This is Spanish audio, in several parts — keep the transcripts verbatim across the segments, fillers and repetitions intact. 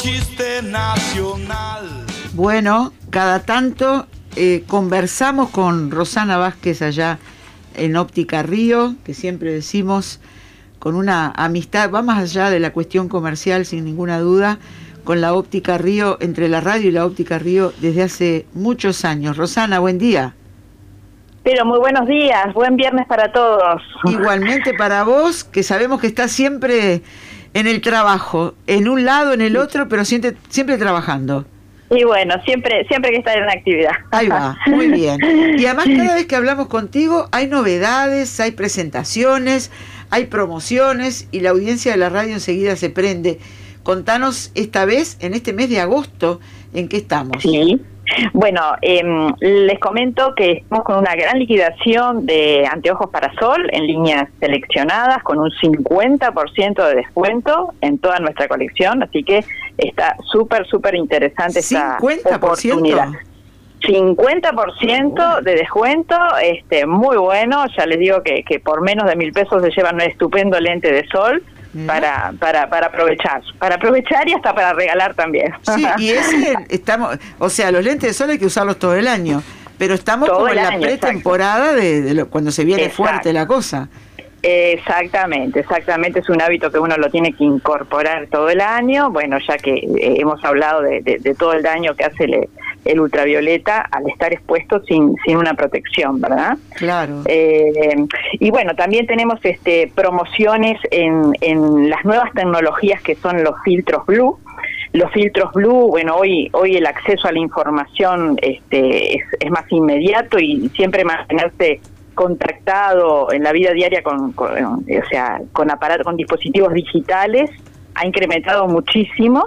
chiste nacional. Bueno, cada tanto eh, conversamos con Rosana Vázquez allá en Óptica Río, que siempre decimos con una amistad, va más allá de la cuestión comercial sin ninguna duda, con la Óptica Río, entre la radio y la Óptica Río desde hace muchos años. Rosana, buen día. Pero muy buenos días, buen viernes para todos. Igualmente para vos, que sabemos que estás siempre en el trabajo, en un lado, en el otro, pero siempre, siempre trabajando. Y bueno, siempre siempre que estar en actividad. Ahí va, muy bien. Y además cada vez que hablamos contigo hay novedades, hay presentaciones, hay promociones y la audiencia de la radio enseguida se prende. Contanos esta vez, en este mes de agosto, ¿en qué estamos? Sí. Bueno, eh, les comento que estamos con una gran liquidación de anteojos para sol en líneas seleccionadas con un cincuenta por ciento de descuento en toda nuestra colección, así que está súper, súper interesante esta oportunidad. cincuenta por ciento de descuento, este, muy bueno, ya les digo que, que por menos de mil pesos se llevan un estupendo lente de sol. Para, para para aprovechar, para aprovechar y hasta para regalar también. Sí, y ese estamos, o sea, los lentes de sol hay que usarlos todo el año, pero estamos todo como en la año, pretemporada de, de lo, cuando se viene exacto. fuerte la cosa. Exactamente, exactamente, es un hábito que uno lo tiene que incorporar todo el año, bueno, ya que eh, hemos hablado de, de, de todo el daño que hace el, el ultravioleta al estar expuesto sin sin una protección, ¿verdad? Claro. Eh, y bueno, también tenemos este promociones en, en las nuevas tecnologías que son los filtros Blue. Los filtros Blue, bueno, hoy hoy el acceso a la información este es, es más inmediato y siempre mantenerse contactado en la vida diaria con, con o sea, con aparatos, con dispositivos digitales ha incrementado muchísimo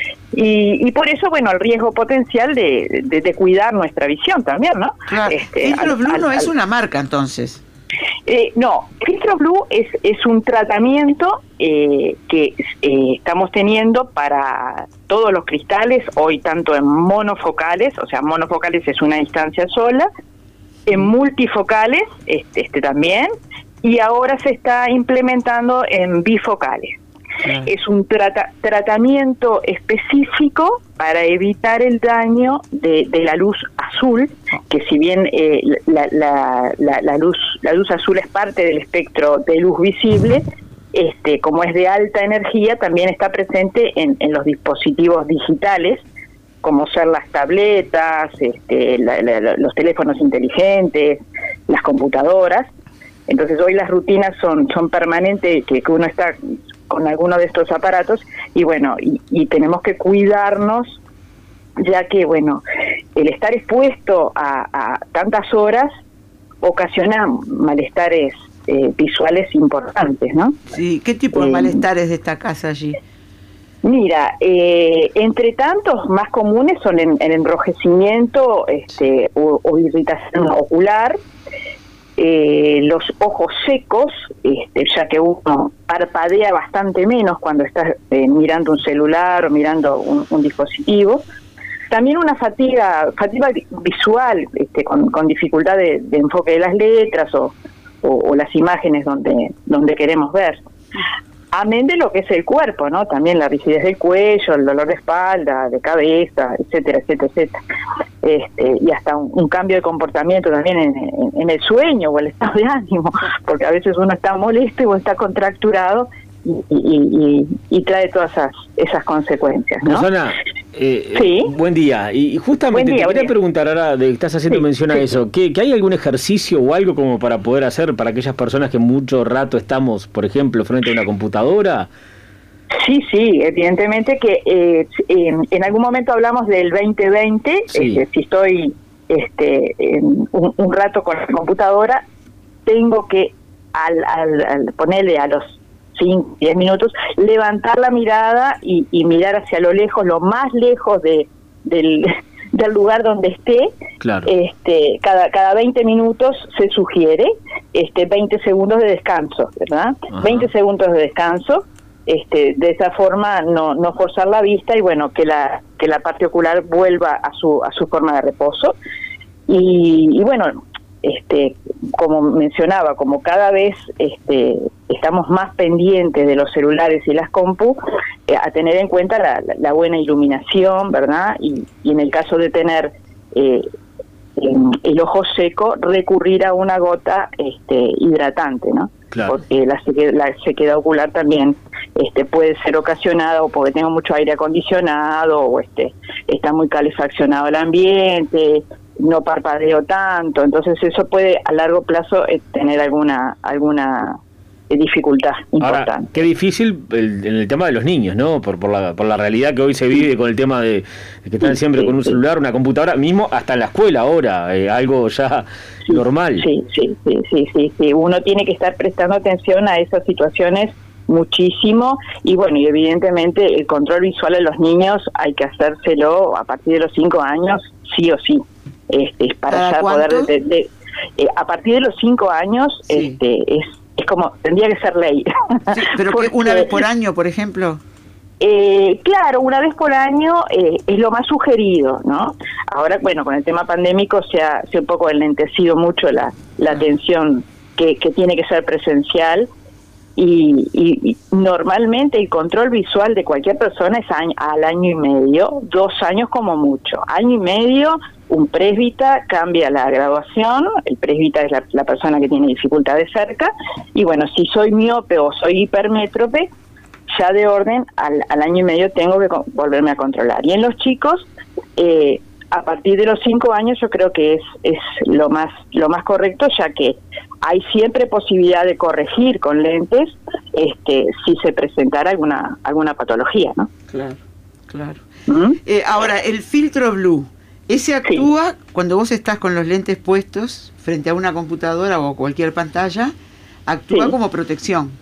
y, y por eso, bueno, el riesgo potencial de, de, de cuidar nuestra visión también, ¿no? Claro. Este, Filtros Blue al, no al, es una marca, entonces. Eh, no, Filtros Blue es, es un tratamiento eh, que eh, estamos teniendo para todos los cristales, hoy tanto en monofocales, o sea, monofocales es una distancia sola, en multifocales, este, este también, y ahora se está implementando en bifocales. Ah. Es un trata, tratamiento específico para evitar el daño de, de la luz azul, que si bien eh, la, la, la, la luz la luz azul es parte del espectro de luz visible, este como es de alta energía, también está presente en, en los dispositivos digitales, como ser las tabletas, este, la, la, los teléfonos inteligentes, las computadoras. Entonces hoy las rutinas son son permanentes, que, que uno está con alguno de estos aparatos y bueno, y, y tenemos que cuidarnos, ya que bueno, el estar expuesto a, a tantas horas ocasiona malestares eh, visuales importantes, ¿no? Sí, ¿qué tipo de eh, malestares destacás allí? Mira, eh, entre tantos más comunes son el, el enrojecimiento este, o, o irritación ocular, eh, los ojos secos, este, ya que uno parpadea bastante menos cuando está eh, mirando un celular o mirando un, un dispositivo. También una fatiga, fatiga visual, este, con, con dificultad de, de enfoque de las letras o, o, o las imágenes donde, donde queremos ver. Amén de lo que es el cuerpo, ¿no? También la rigidez del cuello, el dolor de espalda, de cabeza, etcétera, etcétera, etcétera. Este, y hasta un, un cambio de comportamiento también en, en, en el sueño o el estado de ánimo, porque a veces uno está molesto o está contracturado y, y, y, y trae todas esas, esas consecuencias, ¿no? Rosana, eh, sí. Buen día. Y justamente día, te quería preguntar ahora, de que estás haciendo sí, mención a sí. eso, ¿que, ¿que hay algún ejercicio o algo como para poder hacer para aquellas personas que mucho rato estamos, por ejemplo, frente a una computadora? Sí, sí, evidentemente que eh, en, en algún momento hablamos del veinte veinte, sí. este, si estoy este, en un, un rato con la computadora, tengo que al, al, al ponerle a los cinco, diez minutos, levantar la mirada y, y mirar hacia lo lejos, lo más lejos de del, del lugar donde esté. Claro. Este, cada cada veinte minutos se sugiere este veinte segundos de descanso, ¿verdad? Ajá. veinte segundos de descanso. Este, de esa forma no no forzar la vista y bueno, que la que la parte ocular vuelva a su a su forma de reposo. Y, y bueno, este como mencionaba, como cada vez este, estamos más pendientes de los celulares y las compu, eh, a tener en cuenta la, la, la buena iluminación, ¿verdad? Y, y en el caso de tener eh, el ojo seco, recurrir a una gota este, hidratante, ¿no? Claro. Porque la sequedad, la sequedad ocular también este, puede ser ocasionada o porque tengo mucho aire acondicionado o este, está muy calefaccionado el ambiente, no parpadeo tanto, entonces eso puede a largo plazo eh, tener alguna alguna eh, dificultad importante. Ahora, qué difícil el, en el tema de los niños, ¿no? Por, por, la, por la realidad que hoy se vive con el tema de, de que están siempre sí, con un sí. celular, una computadora, mismo hasta en la escuela ahora, eh, algo ya sí, normal. Sí, sí, sí, sí, sí, sí, uno tiene que estar prestando atención a esas situaciones muchísimo, y bueno, y evidentemente el control visual de los niños hay que hacérselo a partir de los cinco años, sí o sí. Este, para ya poder de, de, eh, a partir de los cinco años sí. este, es es como tendría que ser ley. Sí, pero porque, una vez por año, por ejemplo. Eh, claro, una vez por año eh, es lo más sugerido, ¿no? Ahora, bueno, con el tema pandémico se ha, se ha un poco enlentecido mucho la, la atención que, que tiene que ser presencial. Y, y, y normalmente el control visual de cualquier persona es año, al año y medio, dos años como mucho. Año y medio, un presbita cambia la graduación, el presbita es la, la persona que tiene dificultades cerca, y bueno, si soy miope o soy hipermétrope, ya de orden al, al año y medio tengo que co- volverme a controlar. Y en los chicos, eh, a partir de los cinco años yo creo que es, es lo más, lo más correcto, ya que hay siempre posibilidad de corregir con lentes este, si se presentara alguna alguna patología, ¿no? Claro, claro. ¿Mm? Eh, ahora, el filtro blue, ¿ese actúa sí. cuando vos estás con los lentes puestos frente a una computadora o cualquier pantalla? ¿Actúa sí. como protección?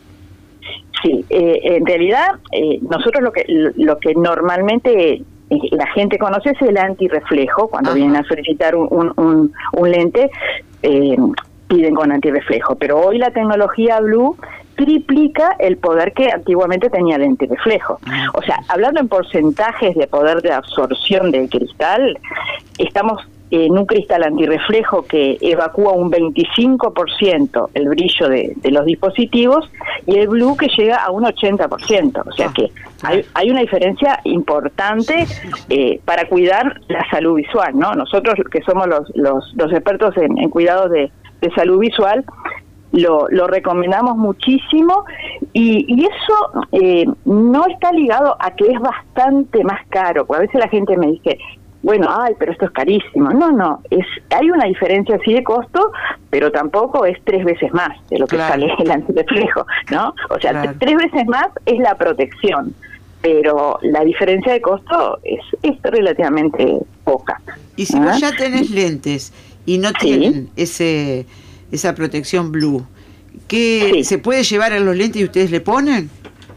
Sí, eh, en realidad eh, nosotros lo que lo que normalmente la gente conoce es el antirreflejo, cuando Ajá. vienen a solicitar un, un, un, un lente, eh, piden con antirreflejo, pero hoy la tecnología Blue triplica el poder que antiguamente tenía el antirreflejo. O sea, hablando en porcentajes de poder de absorción del cristal, estamos en un cristal antirreflejo que evacúa un veinticinco por ciento el brillo de, de los dispositivos, y el Blue que llega a un ochenta por ciento. O sea que hay, hay una diferencia importante eh, para cuidar la salud visual, ¿no? Nosotros que somos los, los, los expertos en, en cuidados de de salud visual, lo, lo recomendamos muchísimo, y, y eso eh, no está ligado a que es bastante más caro, porque a veces la gente me dice, bueno, ay, pero esto es carísimo. No, no, es hay una diferencia así de costo, pero tampoco es tres veces más de lo que claro. sale el antirreflejo, ¿no? O sea, claro. tres veces más es la protección, pero la diferencia de costo es, es relativamente poca. Y si ¿Ah? vos ya tenés lentes y no tienen sí. ese esa protección Blue, ¿qué sí. se puede llevar a los lentes y ustedes le ponen?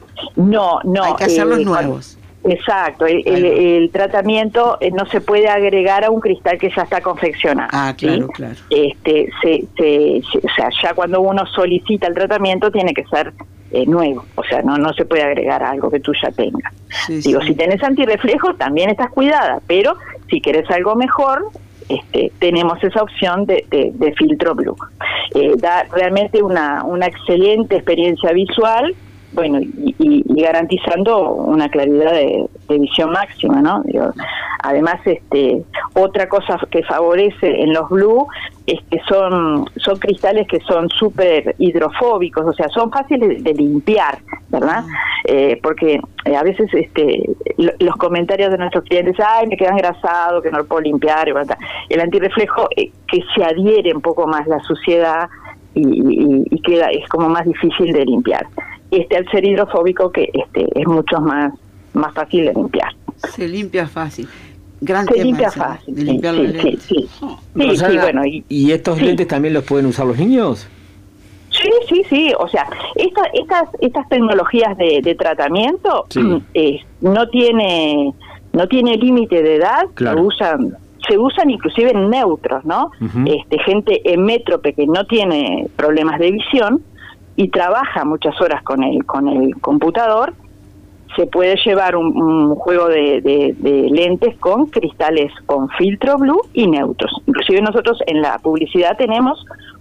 No, no. Hay que hacerlos eh, nuevos. Exacto, el, el, el tratamiento no se puede agregar a un cristal que ya está confeccionado. Ah, claro, ¿sí? claro. Este, se, se, se, o sea, ya cuando uno solicita el tratamiento tiene que ser eh, nuevo, o sea, no no se puede agregar a algo que tú ya tengas. Sí, Digo, sí. si tenés antirreflejo también estás cuidada, pero si querés algo mejor, este, tenemos esa opción de, de, de filtro Blue. Eh, da realmente una, una excelente experiencia visual, bueno, y, y, y garantizando una claridad de, de visión máxima, ¿no? Digo, además, este, otra cosa que favorece en los Blue es que son son cristales que son súper hidrofóbicos, o sea, son fáciles de, de limpiar, ¿verdad? Eh, porque eh, a veces este lo, los comentarios de nuestros clientes, ay, me queda engrasado, que no lo puedo limpiar, y bueno, el antirreflejo eh, que se adhiere un poco más la suciedad y, y, y queda es como más difícil de limpiar. Este al ser hidrofóbico que este es mucho más más fácil de limpiar. Se limpia fácil. Gran se tema limpia ese, fácil. De limpiar sí, los sí, lentes. sí, Oh. sí, Rosana, sí, bueno, y, ¿y estos sí. lentes también los pueden usar los niños? Sí, sí, sí. O sea, esta, estas estas tecnologías de, de tratamiento sí. eh, no tiene no tiene límite de edad. Claro. Se usan se usan inclusive en neutros, ¿no? Uh-huh. Este gente emétrope que no tiene problemas de visión y trabaja muchas horas con el con el computador, se puede llevar un, un juego de, de, de lentes con cristales con filtro Blue y neutros. Inclusive nosotros en la publicidad tenemos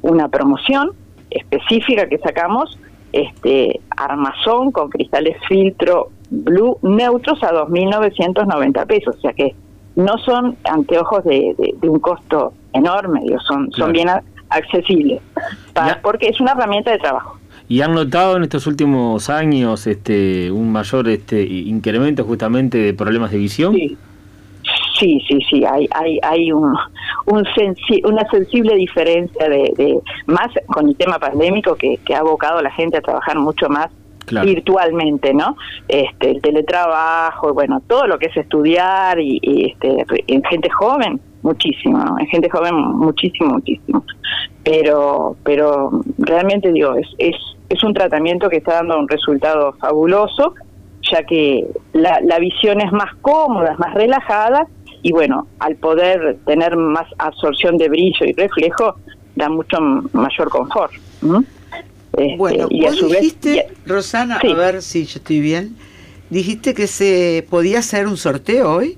una promoción específica que sacamos, este armazón con cristales filtro blue neutros a dos mil novecientos noventa pesos, o sea que no son anteojos de, de, de un costo enorme, digo, son, claro. son bien a, accesibles, para, porque es una herramienta de trabajo. ¿Y han notado en estos últimos años este un mayor este incremento justamente de problemas de visión? Sí, sí, sí, sí. hay hay hay un, un sensi una sensible diferencia de, de más con el tema pandémico que, que ha abocado a la gente a trabajar mucho más claro. virtualmente, ¿no? Este, el teletrabajo, bueno, todo lo que es estudiar y, y este en gente joven muchísimo, ¿no? En gente joven muchísimo, muchísimo. Pero pero realmente digo, es es es un tratamiento que está dando un resultado fabuloso, ya que la, la visión es más cómoda, es más relajada, y bueno, al poder tener más absorción de brillo y reflejo, da mucho mayor confort. ¿Mm? Este, bueno, y vos a su dijiste, vez, Rosana, sí. a ver si yo estoy bien, dijiste que se podía hacer un sorteo hoy.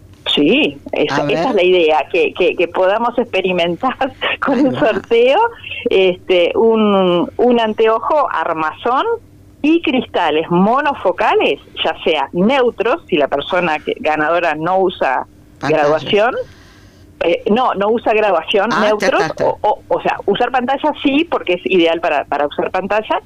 Sí, esa, esa es la idea, que, que, que podamos experimentar con el sorteo este un, un anteojo armazón y cristales monofocales, ya sea neutros, si la persona que, ganadora no usa pantalla. graduación, eh, no, no usa graduación, ah, neutros, ta, ta, ta. O, o, o sea, usar pantalla sí, porque es ideal para, para usar pantalla,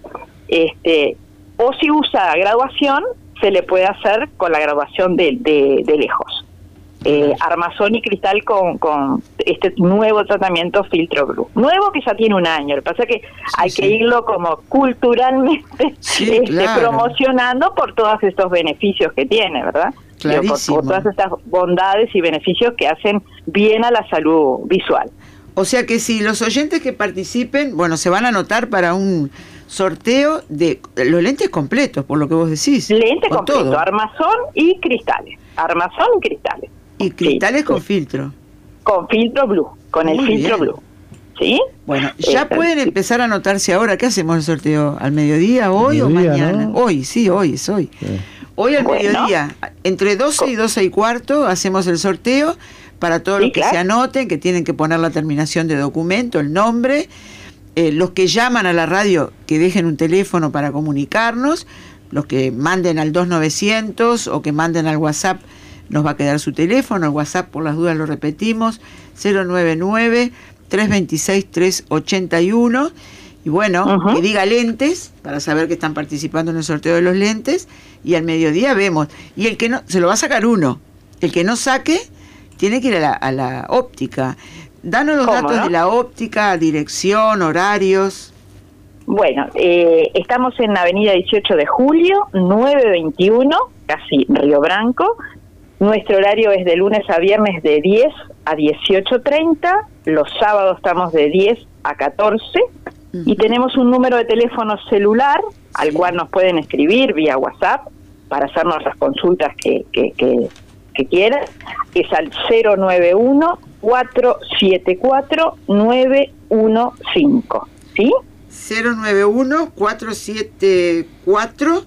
este o si usa graduación, se le puede hacer con la graduación de, de, de lejos. Eh, armazón y cristal con, con este nuevo tratamiento filtro blue, nuevo que ya tiene un año. Lo que pasa es que sí, hay sí. que irlo como culturalmente sí, este, claro. promocionando por todos estos beneficios que tiene, ¿verdad? Por, por todas estas bondades y beneficios que hacen bien a la salud visual. O sea que si los oyentes que participen, bueno, se van a anotar para un sorteo de los lentes completos, por lo que vos decís. Lente completo, todo. Armazón y cristales. Armazón y cristales. Y cristales sí, con sí. filtro. Con filtro blue, con Muy el filtro bien. blue. ¿Sí? Bueno, ya eh, pueden empezar a anotarse ahora. ¿Qué hacemos el sorteo? ¿Al mediodía, hoy mediodía, o mañana? ¿No? Hoy, sí, hoy es hoy. Sí. Hoy al bueno. mediodía, entre doce y doce y cuarto, hacemos el sorteo para todos sí, los que claro. se anoten, que tienen que poner la terminación de documento, el nombre. Eh, los que llaman a la radio, que dejen un teléfono para comunicarnos. Los que manden al dos novecientos o que manden al WhatsApp, nos va a quedar su teléfono. El WhatsApp, por las dudas, lo repetimos, cero nueve nueve, tres dos seis, tres ocho uno. Y bueno, uh-huh. que diga lentes, para saber que están participando en el sorteo de los lentes. Y al mediodía vemos. Y el que no, se lo va a sacar uno. El que no saque, tiene que ir a la, a la óptica. Danos los datos no? de la óptica, dirección, horarios. Bueno, eh, estamos en Avenida dieciocho de julio, nueve veintiuno, casi Río Branco. Nuestro horario es de lunes a viernes de diez a dieciocho treinta, los sábados estamos de diez a catorce, uh-huh. y tenemos un número de teléfono celular al sí. cual nos pueden escribir vía WhatsApp para hacernos las consultas que, que, que, que quieran. Es al cero nueve uno, cuatro siete cuatro, nueve uno cinco, ¿sí? cero nueve uno, cuatro siete cuatro,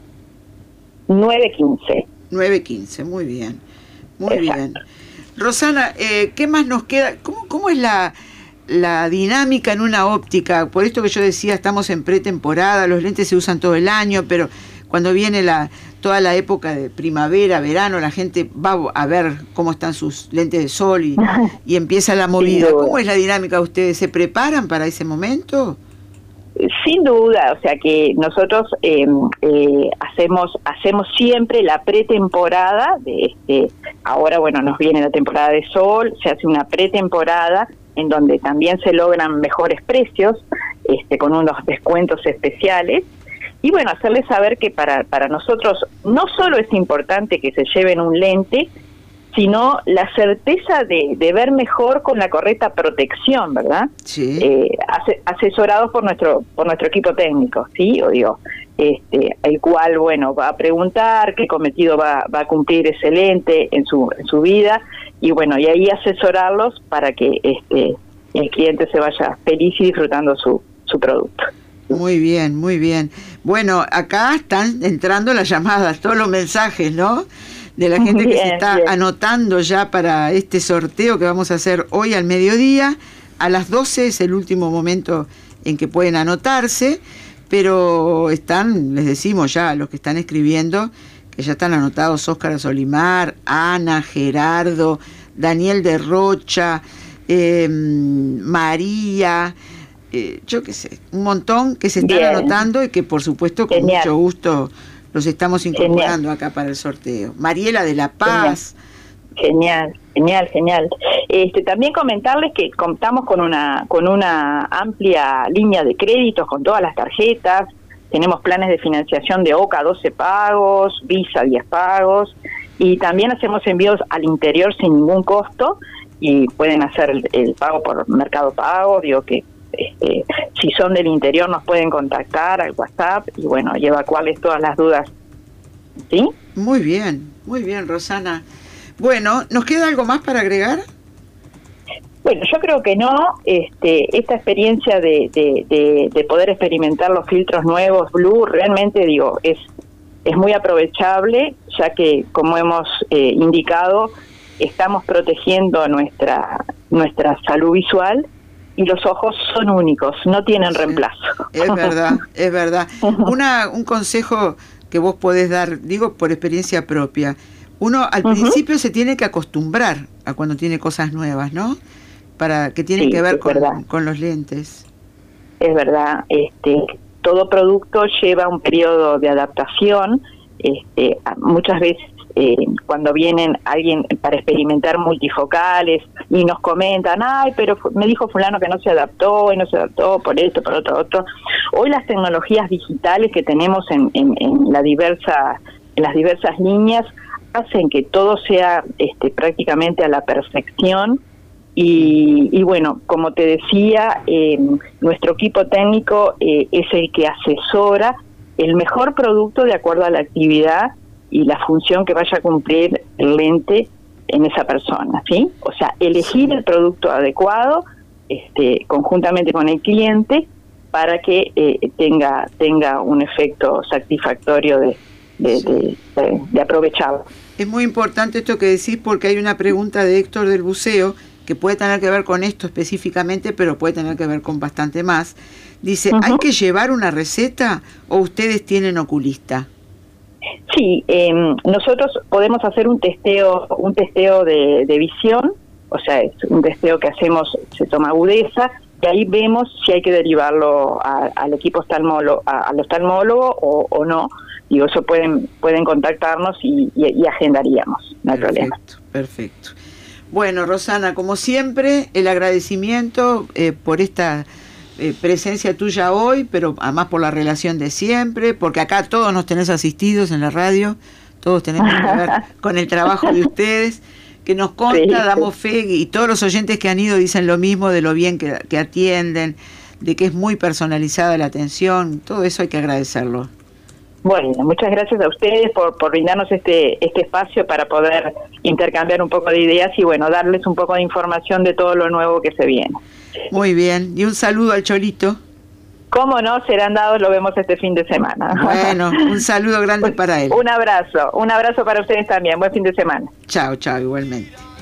nueve uno cinco. nueve quince, muy bien, muy Exacto. bien. Rosana, eh, ¿qué más nos queda? ¿Cómo, cómo es la, la dinámica en una óptica? Por esto que yo decía, estamos en pretemporada, los lentes se usan todo el año, pero cuando viene la toda la época de primavera, verano, la gente va a ver cómo están sus lentes de sol y, y empieza la movida. ¿Cómo es la dinámica? ¿Ustedes se preparan para ese momento? Sin duda, o sea que nosotros eh, eh, hacemos hacemos siempre la pretemporada de este. Ahora, bueno, nos viene la temporada de sol, se hace una pretemporada en donde también se logran mejores precios, este, con unos descuentos especiales. Y bueno, hacerles saber que para para nosotros no solo es importante que se lleven un lente, sino la certeza de, de ver mejor con la correcta protección, ¿verdad? Sí. Eh, ase, asesorados por nuestro por nuestro equipo técnico, ¿sí? O digo, este, el cual, bueno, va a preguntar qué cometido va, va a cumplir ese lente en su en su vida, y bueno, y ahí asesorarlos para que este el cliente se vaya feliz y disfrutando su, su producto. Muy bien, muy bien. Bueno, acá están entrando las llamadas, todos los mensajes, ¿no? De la gente bien, que se está bien. anotando ya para este sorteo que vamos a hacer hoy al mediodía. A las doce es el último momento en que pueden anotarse, pero están, les decimos ya, los que están escribiendo, que ya están anotados: Óscar Solimar, Ana, Gerardo, Daniel de Rocha, eh, María, eh, yo qué sé, un montón que se están Bien. anotando y que por supuesto con Genial. mucho gusto los estamos incorporando Genial. acá para el sorteo. Mariela de La Paz. Genial, genial, genial. Este, también comentarles que contamos con una con una amplia línea de créditos con todas las tarjetas. Tenemos planes de financiación de O C A doce pagos, Visa diez pagos, y también hacemos envíos al interior sin ningún costo, y pueden hacer el, el pago por Mercado Pago. Digo que este, si son del interior nos pueden contactar al WhatsApp y bueno, y evacuarles todas las dudas. ¿Sí? Muy bien, muy bien, Rosana. Bueno, ¿nos queda algo más para agregar? Bueno, yo creo que no. Este, esta experiencia de, de, de, de poder experimentar los filtros nuevos Blue, realmente digo, es, es muy aprovechable, ya que, como hemos eh, indicado, estamos protegiendo nuestra, nuestra salud visual, y los ojos son únicos, no tienen sí, reemplazo. Es verdad, es verdad. Una, un consejo que vos podés dar, digo por experiencia propia: uno al uh-huh. principio se tiene que acostumbrar a cuando tiene cosas nuevas, ¿no? Para que tienen sí, que ver con, con los lentes. Es verdad, este, todo producto lleva un periodo de adaptación. Este, muchas veces eh, cuando vienen alguien para experimentar multifocales y nos comentan, ay, pero me dijo fulano que no se adaptó, y no se adaptó por esto, por otro, otro. Hoy las tecnologías digitales que tenemos en, en, en, la diversa, en las diversas líneas hacen que todo sea este, prácticamente a la perfección. Y, y bueno, como te decía, eh, nuestro equipo técnico eh, es el que asesora el mejor producto de acuerdo a la actividad y la función que vaya a cumplir el lente en esa persona, ¿sí? O sea, elegir el producto adecuado este, conjuntamente con el cliente para que eh, tenga tenga un efecto satisfactorio de, de, de, de, de aprovecharlo. Es muy importante esto que decís, porque hay una pregunta de Héctor del Buceo que puede tener que ver con esto específicamente, pero puede tener que ver con bastante más. Dice, uh-huh. ¿hay que llevar una receta o ustedes tienen oculista? Sí, eh, nosotros podemos hacer un testeo un testeo de, de visión, o sea, es un testeo que hacemos, se toma agudeza, y ahí vemos si hay que derivarlo a, al equipo oftalmólogo, a, al oftalmólogo o, o no. Digo, eso pueden pueden contactarnos y, y, y agendaríamos, no hay perfecto, problema. Perfecto. Bueno, Rosana, como siempre, el agradecimiento eh, por esta eh, presencia tuya hoy, pero además por la relación de siempre, porque acá todos nos tenés asistidos en la radio, todos tenemos que ver con el trabajo de ustedes, que nos consta, sí, damos fe, y todos los oyentes que han ido dicen lo mismo, de lo bien que, que atienden, de que es muy personalizada la atención. Todo eso hay que agradecerlo. Bueno, muchas gracias a ustedes por, por brindarnos este este espacio para poder intercambiar un poco de ideas y bueno, darles un poco de información de todo lo nuevo que se viene. Muy bien, y un saludo al Cholito. Cómo no, serán dados, lo vemos este fin de semana. Bueno, un saludo grande para él. Un abrazo, un abrazo para ustedes también, buen fin de semana. Chao, chao, igualmente.